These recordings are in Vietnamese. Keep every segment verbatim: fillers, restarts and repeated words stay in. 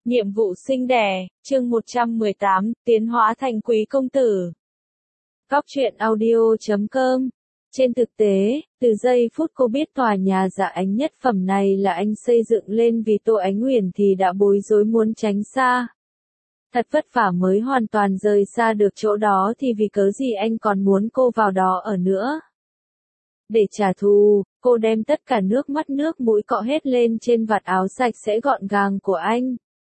Nhiệm vụ sinh đẻ, chương một trăm mười tám, tiến hóa thành quý công tử. Góc truyện audio chấm com. Trên thực tế, từ giây phút cô biết tòa nhà dạ ánh nhất phẩm này là anh xây dựng lên vì Tô Ánh Uyển thì đã bối rối muốn tránh xa. Thật vất vả mới hoàn toàn rời xa được chỗ đó thì vì cớ gì anh còn muốn cô vào đó ở nữa. Để trả thù, cô đem tất cả nước mắt nước mũi cọ hết lên trên vạt áo sạch sẽ gọn gàng của anh.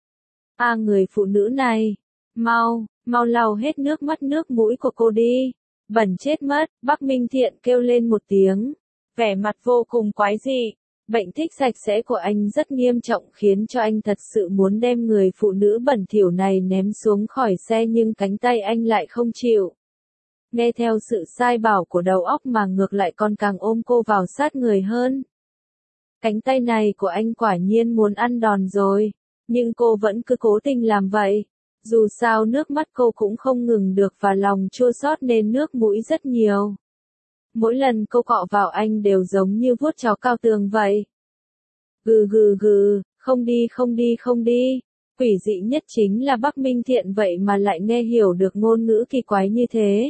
À người phụ nữ này, mau, mau lau hết nước mắt nước mũi của cô đi, bẩn chết mất, Bắc Minh Thiện kêu lên một tiếng, vẻ mặt vô cùng quái dị. Bệnh thích sạch sẽ của anh rất nghiêm trọng khiến cho anh thật sự muốn đem người phụ nữ bẩn thỉu này ném xuống khỏi xe nhưng cánh tay anh lại không chịu. Nghe theo sự sai bảo của đầu óc mà ngược lại còn càng ôm cô vào sát người hơn. Cánh tay này của anh quả nhiên muốn ăn đòn rồi. Nhưng cô vẫn cứ cố tình làm vậy. Dù sao nước mắt cô cũng không ngừng được và lòng chua xót nên nước mũi rất nhiều. Mỗi lần cô cọ vào anh đều giống như vuốt chó cao tường vậy. Gừ gừ gừ, không đi không đi không đi. Quỷ dị nhất chính là Bắc Minh Thiện vậy mà lại nghe hiểu được ngôn ngữ kỳ quái như thế.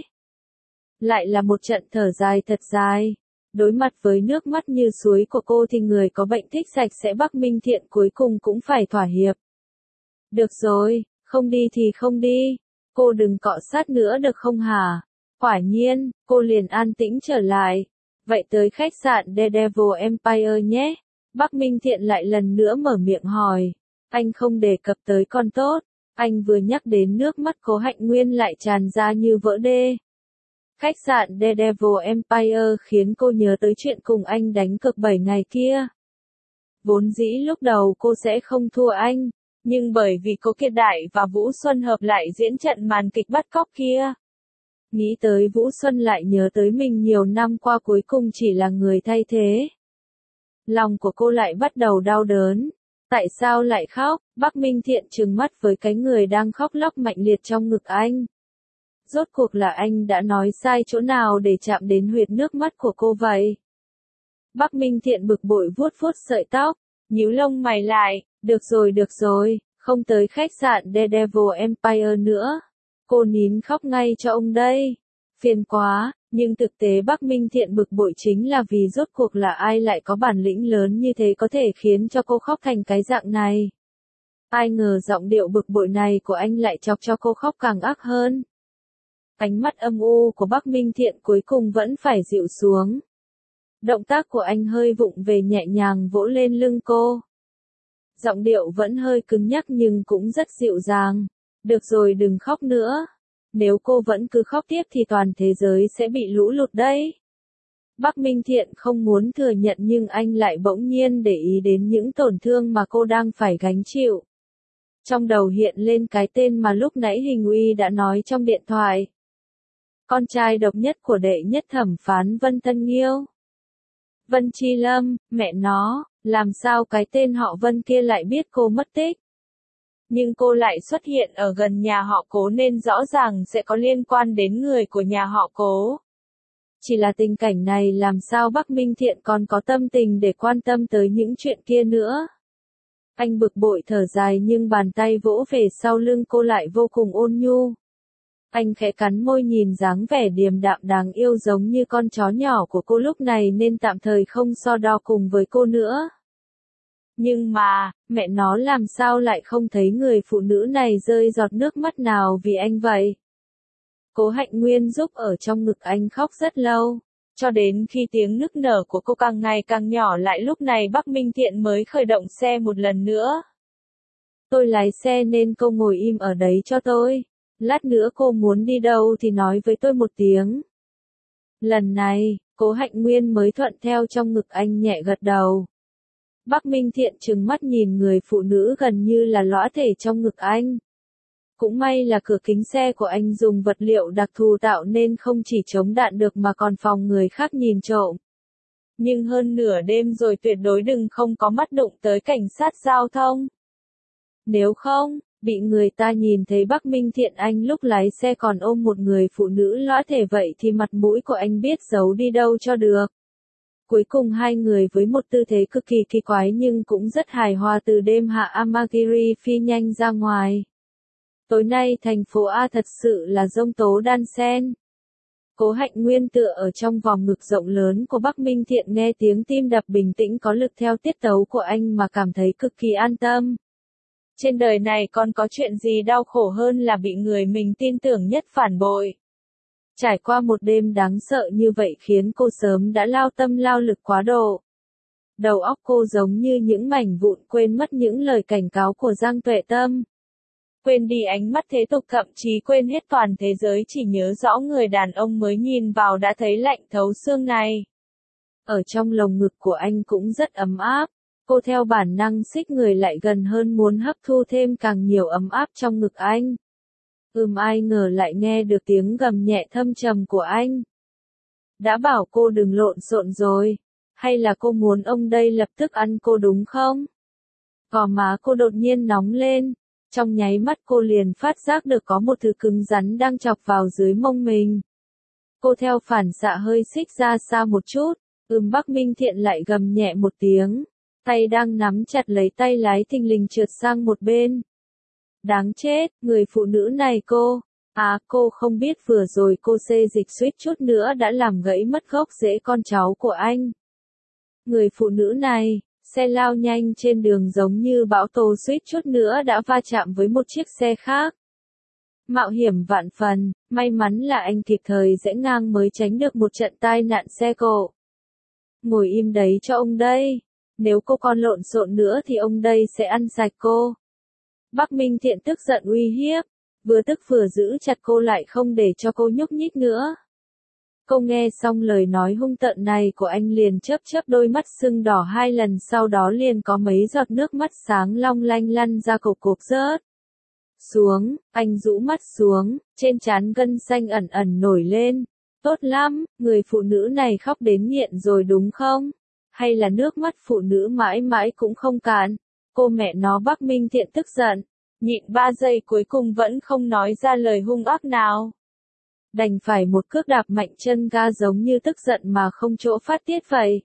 Lại là một trận thở dài thật dài. Đối mặt với nước mắt như suối của cô thì người có bệnh thích sạch sẽ Bắc Minh Thiện cuối cùng cũng phải thỏa hiệp. Được rồi, không đi thì không đi. Cô đừng cọ sát nữa được không hả? Quả nhiên, cô liền an tĩnh trở lại. Vậy tới khách sạn The Devil Empire nhé. Bắc Minh Thiện lại lần nữa mở miệng hỏi. Anh không đề cập tới con tốt. Anh vừa nhắc đến nước mắt Cố Hạnh Nguyên lại tràn ra như vỡ đê. Khách sạn The Devil Empire khiến cô nhớ tới chuyện cùng anh đánh cược bảy ngày kia. Vốn dĩ lúc đầu cô sẽ không thua anh, nhưng bởi vì Cố Kiệt Đại và Vũ Xuân hợp lại diễn trận màn kịch bắt cóc kia. Nghĩ tới Vũ Xuân lại nhớ tới mình nhiều năm qua cuối cùng chỉ là người thay thế. Lòng của cô lại bắt đầu đau đớn. Tại sao lại khóc? Bắc Minh Thiện trừng mắt với cái người đang khóc lóc mạnh liệt trong ngực anh. Rốt cuộc là anh đã nói sai chỗ nào để chạm đến huyệt nước mắt của cô vậy? Bắc Minh Thiện bực bội vuốt vuốt sợi tóc, nhíu lông mày lại, được rồi được rồi, không tới khách sạn The Devil Empire nữa. Cô nín khóc ngay cho ông đây. Phiền quá, nhưng thực tế Bắc Minh Thiện bực bội chính là vì rốt cuộc là ai lại có bản lĩnh lớn như thế có thể khiến cho cô khóc thành cái dạng này. Ai ngờ giọng điệu bực bội này của anh lại chọc cho cô khóc càng ác hơn. Ánh mắt âm u của Bắc Minh Thiện cuối cùng vẫn phải dịu xuống. Động tác của anh hơi vụng về nhẹ nhàng vỗ lên lưng cô. Giọng điệu vẫn hơi cứng nhắc nhưng cũng rất dịu dàng. Được rồi đừng khóc nữa. Nếu cô vẫn cứ khóc tiếp thì toàn thế giới sẽ bị lũ lụt đấy. Bắc Minh Thiện không muốn thừa nhận nhưng anh lại bỗng nhiên để ý đến những tổn thương mà cô đang phải gánh chịu. Trong đầu hiện lên cái tên mà lúc nãy Hình Uy đã nói trong điện thoại. Con trai độc nhất của đệ nhất thẩm phán Vân Tân Nghiêu. Vân Chi Lâm, mẹ nó, làm sao cái tên họ Vân kia lại biết cô mất tích. Nhưng cô lại xuất hiện ở gần nhà họ Cố nên rõ ràng sẽ có liên quan đến người của nhà họ Cố. Chỉ là tình cảnh này làm sao Bắc Minh Thiện còn có tâm tình để quan tâm tới những chuyện kia nữa. Anh bực bội thở dài nhưng bàn tay vỗ về sau lưng cô lại vô cùng ôn nhu. Anh khẽ cắn môi nhìn dáng vẻ điềm đạm đáng yêu giống như con chó nhỏ của cô lúc này nên tạm thời không so đo cùng với cô nữa. Nhưng mà, mẹ nó làm sao lại không thấy người phụ nữ này rơi giọt nước mắt nào vì anh vậy? Cố Hạnh Nguyên giúp ở trong ngực anh khóc rất lâu, cho đến khi tiếng nức nở của cô càng ngày càng nhỏ lại lúc này Bắc Minh Thiện mới khởi động xe một lần nữa. Tôi lái xe nên cô ngồi im ở đấy cho tôi. Lát nữa cô muốn đi đâu thì nói với tôi một tiếng. Lần này, Cố Hạnh Nguyên mới thuận theo trong ngực anh nhẹ gật đầu. Bắc Minh Thiện trừng mắt nhìn người phụ nữ gần như là lõa thể trong ngực anh. Cũng may là cửa kính xe của anh dùng vật liệu đặc thù tạo nên không chỉ chống đạn được mà còn phòng người khác nhìn trộm. Nhưng hơn nửa đêm rồi tuyệt đối đừng không có mắt đụng tới cảnh sát giao thông. Nếu không, bị người ta nhìn thấy Bắc Minh Thiện anh lúc lái xe còn ôm một người phụ nữ lõa thể vậy thì mặt mũi của anh biết giấu đi đâu cho được. Cuối cùng hai người với một tư thế cực kỳ kỳ quái nhưng cũng rất hài hòa từ đêm hạ Amagiri phi nhanh ra ngoài. Tối nay thành phố A thật sự là giông tố đan xen. Cố Hạnh Nguyên tựa ở trong vòng ngực rộng lớn của Bắc Minh Thiện nghe tiếng tim đập bình tĩnh có lực theo tiết tấu của anh mà cảm thấy cực kỳ an tâm. Trên đời này còn có chuyện gì đau khổ hơn là bị người mình tin tưởng nhất phản bội. Trải qua một đêm đáng sợ như vậy khiến cô sớm đã lao tâm lao lực quá độ. Đầu óc cô giống như những mảnh vụn quên mất những lời cảnh cáo của Giang Tuệ Tâm. Quên đi ánh mắt thế tục, thậm chí quên hết toàn thế giới, chỉ nhớ rõ người đàn ông mới nhìn vào đã thấy lạnh thấu xương này. Ở trong lồng ngực của anh cũng rất ấm áp. Cô theo bản năng xích người lại gần hơn muốn hấp thu thêm càng nhiều ấm áp trong ngực anh. Ừm, ai ngờ lại nghe được tiếng gầm nhẹ thâm trầm của anh. Đã bảo cô đừng lộn xộn rồi. Hay là cô muốn ông đây lập tức ăn cô đúng không? Gò má cô đột nhiên nóng lên. Trong nháy mắt cô liền phát giác được có một thứ cứng rắn đang chọc vào dưới mông mình. Cô theo phản xạ hơi xích ra xa một chút. Ừm, Bắc Minh Thiện lại gầm nhẹ một tiếng. Tay đang nắm chặt lấy tay lái thình lình trượt sang một bên. Đáng chết, người phụ nữ này cô. À, cô không biết vừa rồi cô xê dịch suýt chút nữa đã làm gãy mất gốc rễ con cháu của anh. Người phụ nữ này, xe lao nhanh trên đường giống như bão tố, suýt chút nữa đã va chạm với một chiếc xe khác. Mạo hiểm vạn phần, may mắn là anh kịp thời rẽ ngang mới tránh được một trận tai nạn xe cộ. Ngồi im đấy cho ông đây. Nếu cô còn lộn xộn nữa thì ông đây sẽ ăn sạch cô. Bắc Minh Thiện tức giận uy hiếp, vừa tức vừa giữ chặt cô lại không để cho cô nhúc nhích nữa. Cô nghe xong lời nói hung tợn này của anh liền chớp chớp đôi mắt sưng đỏ hai lần, sau đó liền có mấy giọt nước mắt sáng long lanh lăn ra cục cục rớt xuống. Anh rũ mắt xuống, trên trán gân xanh ẩn ẩn nổi lên. Tốt lắm, người phụ nữ này khóc đến nghiện rồi đúng không? Hay là nước mắt phụ nữ mãi mãi cũng không cạn? Cô mẹ nó, Bắc Minh Thiện tức giận, nhịn ba giây cuối cùng vẫn không nói ra lời hung ác nào. Đành phải một cước đạp mạnh chân ga giống như tức giận mà không chỗ phát tiết vậy.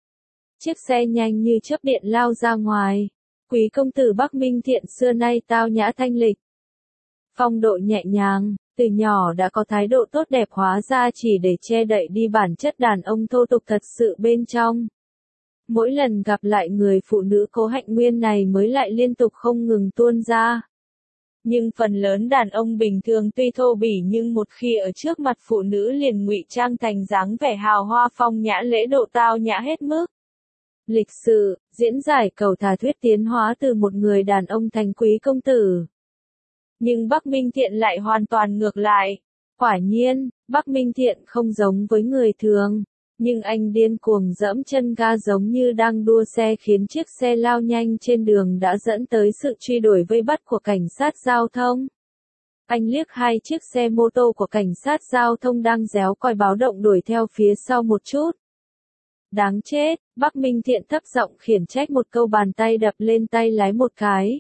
Chiếc xe nhanh như chớp điện lao ra ngoài. Quý công tử Bắc Minh Thiện xưa nay tao nhã thanh lịch, phong độ nhẹ nhàng, từ nhỏ đã có thái độ tốt đẹp, hóa ra chỉ để che đậy đi bản chất đàn ông thô tục thật sự bên trong. Mỗi lần gặp lại người phụ nữ Cố Hạnh Nguyên này mới lại liên tục không ngừng tuôn ra. Nhưng phần lớn đàn ông bình thường tuy thô bỉ nhưng một khi ở trước mặt phụ nữ liền ngụy trang thành dáng vẻ hào hoa phong nhã, lễ độ tao nhã hết mức. Lịch sự, diễn giải cầu thả thuyết tiến hóa từ một người đàn ông thành quý công tử. Nhưng Bắc Minh Thiện lại hoàn toàn ngược lại. Quả nhiên, Bắc Minh Thiện không giống với người thường. Nhưng anh điên cuồng giẫm chân ga giống như đang đua xe, khiến chiếc xe lao nhanh trên đường đã dẫn tới sự truy đuổi vây bắt của cảnh sát giao thông. Anh liếc hai chiếc xe mô tô của cảnh sát giao thông đang réo còi báo động đuổi theo phía sau một chút. Đáng chết, Bắc Minh Thiện thấp giọng khiển trách một câu, bàn tay đập lên tay lái một cái.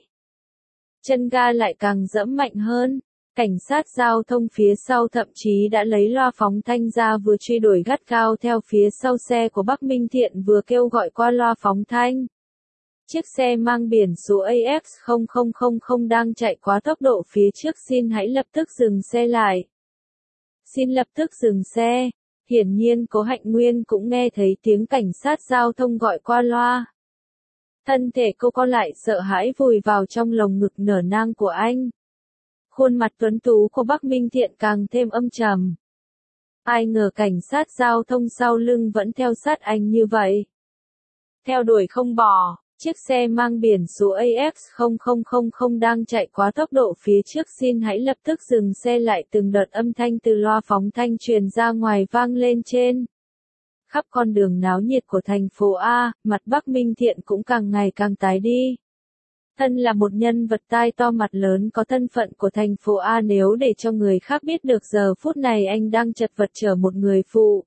Chân ga lại càng giẫm mạnh hơn. Cảnh sát giao thông phía sau thậm chí đã lấy loa phóng thanh ra, vừa truy đuổi gắt gao theo phía sau xe của Bắc Minh Thiện, vừa kêu gọi qua loa phóng thanh. Chiếc xe mang biển số A X không không không không đang chạy quá tốc độ phía trước, xin hãy lập tức dừng xe lại. Xin lập tức dừng xe. Hiển nhiên Cố Hạnh Nguyên cũng nghe thấy tiếng cảnh sát giao thông gọi qua loa. Thân thể cô co lại sợ hãi vùi vào trong lồng ngực nở nang của anh. Khuôn mặt tuấn tú của Bắc Minh Thiện càng thêm âm trầm. Ai ngờ cảnh sát giao thông sau lưng vẫn theo sát anh như vậy. Theo đuổi không bỏ, chiếc xe mang biển số A X không không không không đang chạy quá tốc độ phía trước, xin hãy lập tức dừng xe lại. Từng đợt âm thanh từ loa phóng thanh truyền ra ngoài vang lên trên khắp con đường náo nhiệt của thành phố A, mặt Bắc Minh Thiện cũng càng ngày càng tái đi. Thân là một nhân vật tai to mặt lớn có thân phận của thành phố A, nếu để cho người khác biết được giờ phút này anh đang chật vật chở một người phụ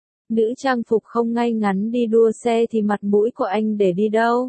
nữ trang phục không ngay ngắn đi đua xe thì mặt mũi của anh để đi đâu?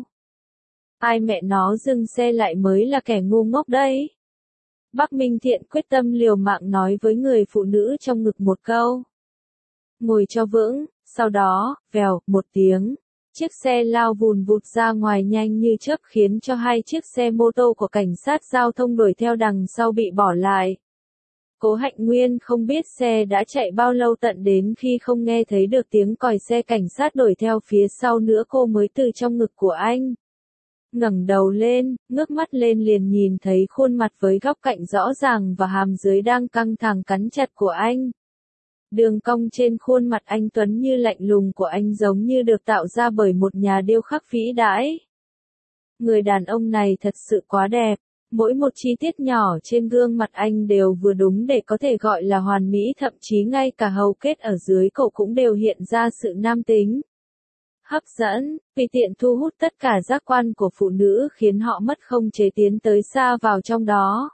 Ai mẹ nó dừng xe lại mới là kẻ ngu ngốc đấy. Bắc Minh Thiện quyết tâm liều mạng nói với người phụ nữ trong ngực một câu. Ngồi cho vững, Sau đó, vèo, một tiếng, chiếc xe lao vùn vụt ra ngoài nhanh như chớp khiến cho hai chiếc xe mô tô của cảnh sát giao thông đuổi theo đằng sau bị bỏ lại. Cố Hạnh Nguyên không biết xe đã chạy bao lâu, tận đến khi không nghe thấy được tiếng còi xe cảnh sát đuổi theo phía sau nữa cô mới từ trong ngực của anh ngẩng đầu lên, ngước mắt lên liền nhìn thấy khuôn mặt với góc cạnh rõ ràng và hàm dưới đang căng thẳng cắn chặt của anh. Đường cong trên khuôn mặt anh tuấn như lạnh lùng của anh giống như được tạo ra bởi một nhà điêu khắc vĩ đại. Người đàn ông này thật sự quá đẹp, mỗi một chi tiết nhỏ trên gương mặt anh đều vừa đúng để có thể gọi là hoàn mỹ, thậm chí ngay cả hầu kết ở dưới cổ cũng đều hiện ra sự nam tính. Hấp dẫn, tùy tiện thu hút tất cả giác quan của phụ nữ khiến họ mất khống chế tiến tới xa vào trong đó.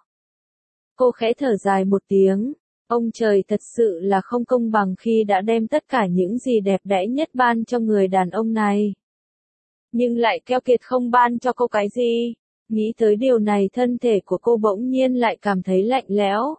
Cô khẽ thở dài một tiếng, ông trời thật sự là không công bằng khi đã đem tất cả những gì đẹp đẽ nhất ban cho người đàn ông này. Nhưng lại keo kiệt không ban cho cô cái gì. Nghĩ tới điều này thân thể của cô bỗng nhiên lại cảm thấy lạnh lẽo.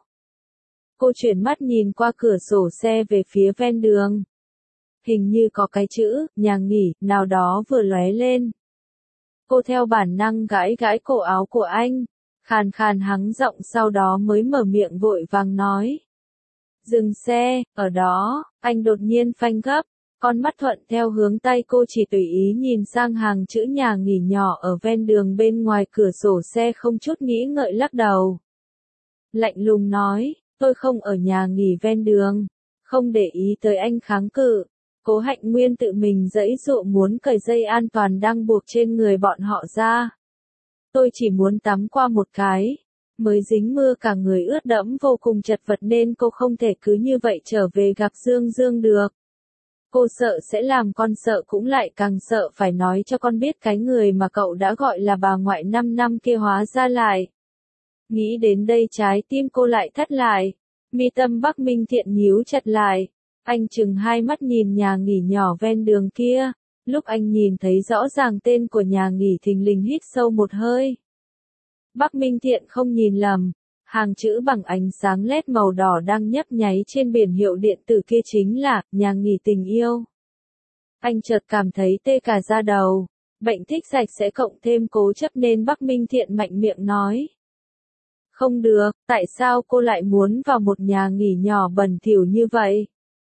Cô chuyển mắt nhìn qua cửa sổ xe về phía ven đường. Hình như có cái chữ, nhà nghỉ, nào đó vừa lóe lên. Cô theo bản năng gãi gãi cổ áo của anh, khàn khàn hắng giọng sau đó mới mở miệng vội vàng nói. Dừng xe, ở đó, anh đột nhiên phanh gấp, con mắt thuận theo hướng tay cô chỉ tùy ý nhìn sang hàng chữ nhà nghỉ nhỏ ở ven đường bên ngoài cửa sổ xe không chút nghĩ ngợi lắc đầu. Lạnh lùng nói, tôi không ở nhà nghỉ ven đường, không để ý tới anh kháng cự. Cố Hạnh Nguyên tự mình giãy giụa muốn cởi dây an toàn đang buộc trên người bọn họ ra. Tôi chỉ muốn tắm qua một cái. Mới dính mưa cả người ướt đẫm vô cùng chật vật nên cô không thể cứ như vậy trở về gặp Dương Dương được. Cô sợ sẽ làm con sợ cũng lại càng sợ phải nói cho con biết cái người mà cậu đã gọi là bà ngoại năm năm kia hóa ra lại. Nghĩ đến đây trái tim cô lại thắt lại. Mi tâm Bắc Minh Thiện nhíu chặt lại. Anh chừng hai mắt nhìn nhà nghỉ nhỏ ven đường kia. Lúc anh nhìn thấy rõ ràng tên của nhà nghỉ thình lình hít sâu một hơi. Bắc Minh Thiện không nhìn lầm. Hàng chữ bằng ánh sáng led màu đỏ đang nhấp nháy trên biển hiệu điện tử kia chính là nhà nghỉ tình yêu. Anh chợt cảm thấy tê cả da đầu. Bệnh thích sạch sẽ cộng thêm cố chấp nên Bắc Minh Thiện mạnh miệng nói. Không được, tại sao cô lại muốn vào một nhà nghỉ nhỏ bẩn thỉu như vậy?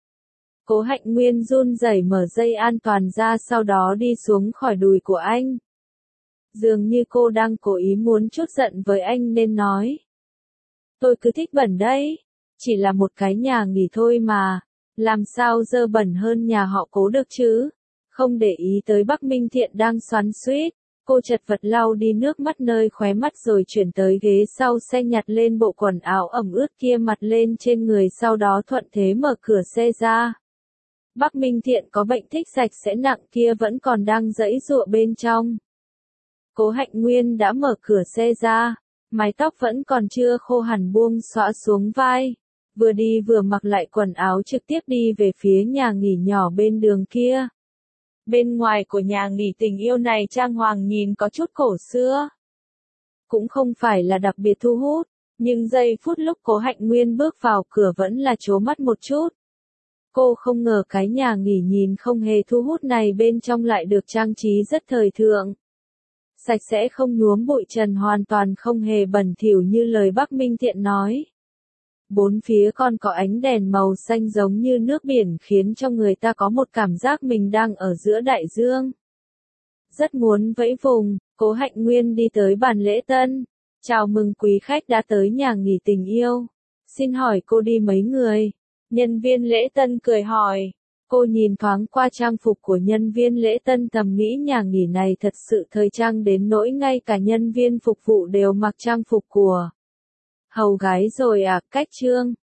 Cố Hạnh Nguyên run rẩy mở dây an toàn ra sau đó đi xuống khỏi đùi của anh. Dường như cô đang cố ý muốn chút giận với anh nên nói. Tôi cứ thích bẩn đấy. Chỉ là một cái nhà nghỉ thôi mà. Làm sao dơ bẩn hơn nhà họ Cố được chứ? Không để ý tới Bắc Minh Thiện đang xoắn xuýt. Cô chật vật lau đi nước mắt nơi khóe mắt rồi chuyển tới ghế sau xe nhặt lên bộ quần áo ẩm ướt kia mặt lên trên người sau đó thuận thế mở cửa xe ra. Bắc Minh Thiện có bệnh thích sạch sẽ nặng kia vẫn còn đang giãy giụa bên trong. Cố Hạnh Nguyên đã mở cửa xe ra, mái tóc vẫn còn chưa khô hẳn buông xõa xuống vai, vừa đi vừa mặc lại quần áo trực tiếp đi về phía nhà nghỉ nhỏ bên đường kia. Bên ngoài của nhà nghỉ tình yêu này trang hoàng nhìn có chút cổ xưa. Cũng không phải là đặc biệt thu hút, nhưng giây phút lúc Cố Hạnh Nguyên bước vào cửa vẫn là trố mắt một chút. Cô không ngờ cái nhà nghỉ nhìn không hề thu hút này bên trong lại được trang trí rất thời thượng. Sạch sẽ không nhuốm bụi trần hoàn toàn không hề bẩn thỉu như lời Bắc Minh Thiện nói. Bốn phía còn có ánh đèn màu xanh giống như nước biển khiến cho người ta có một cảm giác mình đang ở giữa đại dương. Rất muốn vẫy vùng, Cố Hạnh Nguyên đi tới bàn lễ tân. Chào mừng quý khách đã tới nhà nghỉ tình yêu. Xin hỏi cô đi mấy người? Nhân viên lễ tân cười hỏi. Cô nhìn thoáng qua trang phục của nhân viên lễ tân thầm nghĩ nhà nghỉ này thật sự thời trang đến nỗi ngay cả nhân viên phục vụ đều mặc trang phục của hầu gái rồi à, cách trương.